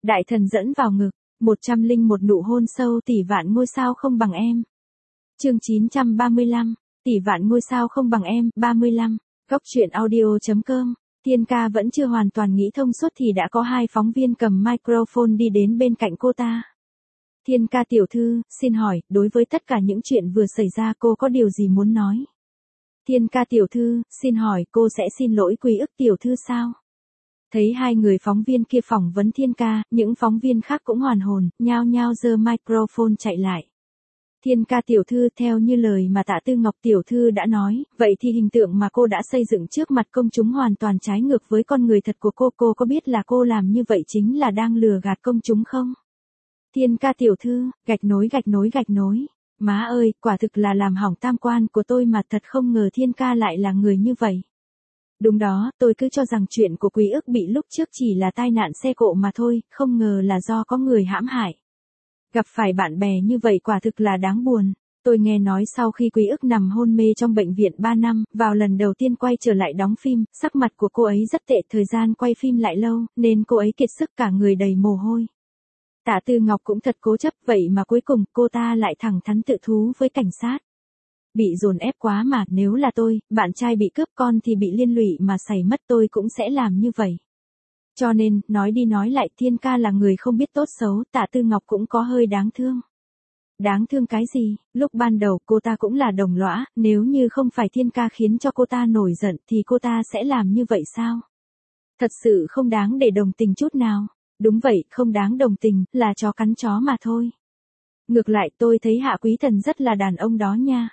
Đại thần dẫn vào ngực, 101 nụ hôn sâu tỷ vạn ngôi sao không bằng em. Chương 935, tỷ vạn ngôi sao không bằng em, 35. Góc truyện audio.com. Thiên ca vẫn chưa hoàn toàn nghĩ thông suốt thì đã có hai phóng viên cầm microphone đi đến bên cạnh cô ta. Thiên ca tiểu thư, xin hỏi, đối với tất cả những chuyện vừa xảy ra cô có điều gì muốn nói? Thiên ca tiểu thư, xin hỏi cô sẽ xin lỗi Quý ức tiểu thư sao? Thấy hai người phóng viên kia phỏng vấn Thiên ca, những phóng viên khác cũng hoàn hồn, nhao nhao giơ microphone chạy lại. Thiên ca tiểu thư, theo như lời mà Tạ Tư Ngọc tiểu thư đã nói, vậy thì hình tượng mà cô đã xây dựng trước mặt công chúng hoàn toàn trái ngược với con người thật của cô có biết là cô làm như vậy chính là đang lừa gạt công chúng không? Thiên ca tiểu thư, gạch nối. Má ơi, quả thực là làm hỏng tam quan của tôi mà, thật không ngờ Thiên ca lại là người như vậy. Đúng đó, tôi cứ cho rằng chuyện của Quý ức bị lúc trước chỉ là tai nạn xe cộ mà thôi, không ngờ là do có người hãm hại. Gặp phải bạn bè như vậy quả thực là đáng buồn. Tôi nghe nói sau khi Quý ức nằm hôn mê trong bệnh viện 3 năm, vào lần đầu tiên quay trở lại đóng phim, sắc mặt của cô ấy rất tệ, thời gian quay phim lại lâu, nên cô ấy kiệt sức cả người đầy mồ hôi. Tạ Tư Ngọc cũng thật cố chấp, vậy mà cuối cùng cô ta lại thẳng thắn tự thú với cảnh sát. Bị dồn ép quá mà, nếu là tôi, bạn trai bị cướp con thì bị liên lụy mà xảy mất tôi cũng sẽ làm như vậy. Cho nên, nói đi nói lại, Thiên ca là người không biết tốt xấu, Tạ Tư Ngọc cũng có hơi đáng thương. Đáng thương cái gì, lúc ban đầu cô ta cũng là đồng lõa, nếu như không phải Thiên ca khiến cho cô ta nổi giận thì cô ta sẽ làm như vậy sao? Thật sự không đáng để đồng tình chút nào. Đúng vậy, không đáng đồng tình, là chó cắn chó mà thôi. Ngược lại tôi thấy Hạ Quý Thần rất là đàn ông đó nha.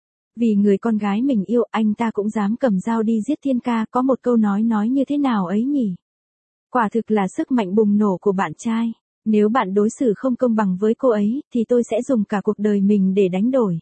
Vì người con gái mình yêu, anh ta cũng dám cầm dao đi giết Thiên ca, có một câu nói như thế nào ấy nhỉ? Quả thực là sức mạnh bùng nổ của bạn trai. Nếu bạn đối xử không công bằng với cô ấy, thì tôi sẽ dùng cả cuộc đời mình để đánh đổi.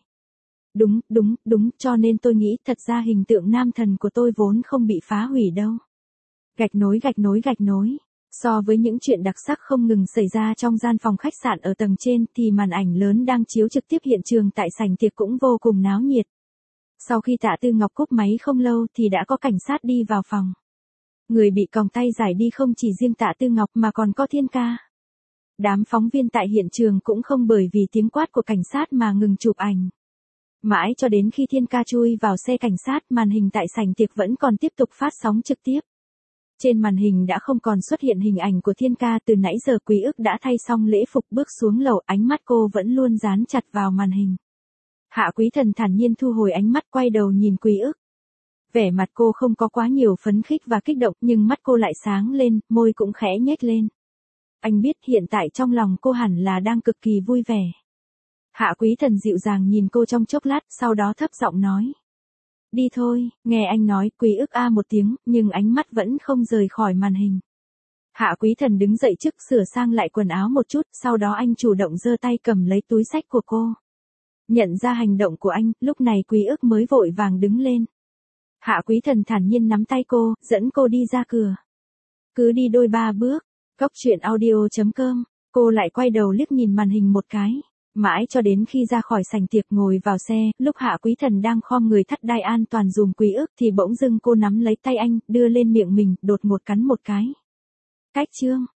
Đúng, cho nên tôi nghĩ thật ra hình tượng nam thần của tôi vốn không bị phá hủy đâu. Gạch nối. So với những chuyện đặc sắc không ngừng xảy ra trong gian phòng khách sạn ở tầng trên thì màn ảnh lớn đang chiếu trực tiếp hiện trường tại sảnh tiệc cũng vô cùng náo nhiệt. Sau khi Tạ Tư Ngọc cúp máy không lâu thì đã có cảnh sát đi vào phòng. Người bị còng tay giải đi không chỉ riêng Tạ Tư Ngọc mà còn có Thiên ca. Đám phóng viên tại hiện trường cũng không bởi vì tiếng quát của cảnh sát mà ngừng chụp ảnh. Mãi cho đến khi Thiên ca chui vào xe cảnh sát, màn hình tại sảnh tiệc vẫn còn tiếp tục phát sóng trực tiếp. Trên màn hình đã không còn xuất hiện hình ảnh của Thiên ca, từ nãy giờ Quý ức đã thay xong lễ phục bước xuống lầu, ánh mắt cô vẫn luôn dán chặt vào màn hình. Hạ Quý Thần thản nhiên thu hồi ánh mắt, quay đầu nhìn Quý ức. Vẻ mặt cô không có quá nhiều phấn khích và kích động, nhưng mắt cô lại sáng lên, môi cũng khẽ nhếch lên. Anh biết hiện tại trong lòng cô hẳn là đang cực kỳ vui vẻ. Hạ Quý Thần dịu dàng nhìn cô trong chốc lát, sau đó thấp giọng nói. Đi thôi, nghe anh nói. Quý ức a một tiếng, nhưng ánh mắt vẫn không rời khỏi màn hình. Hạ Quý Thần đứng dậy trước, sửa sang lại quần áo một chút, sau đó anh chủ động giơ tay cầm lấy túi xách của cô. Nhận ra hành động của anh, lúc này Quý ức mới vội vàng đứng lên. Hạ Quý Thần thản nhiên nắm tay cô, dẫn cô đi ra cửa. Cứ đi đôi ba bước. Góc truyện audio.com. Cô lại quay đầu liếc nhìn màn hình một cái. Mãi cho đến khi ra khỏi sảnh tiệc ngồi vào xe, lúc Hạ Quý Thần đang khom người thắt đai an toàn dùm Quý ức thì bỗng dưng cô nắm lấy tay anh, đưa lên miệng mình, đột ngột cắn một cái. Cách chương.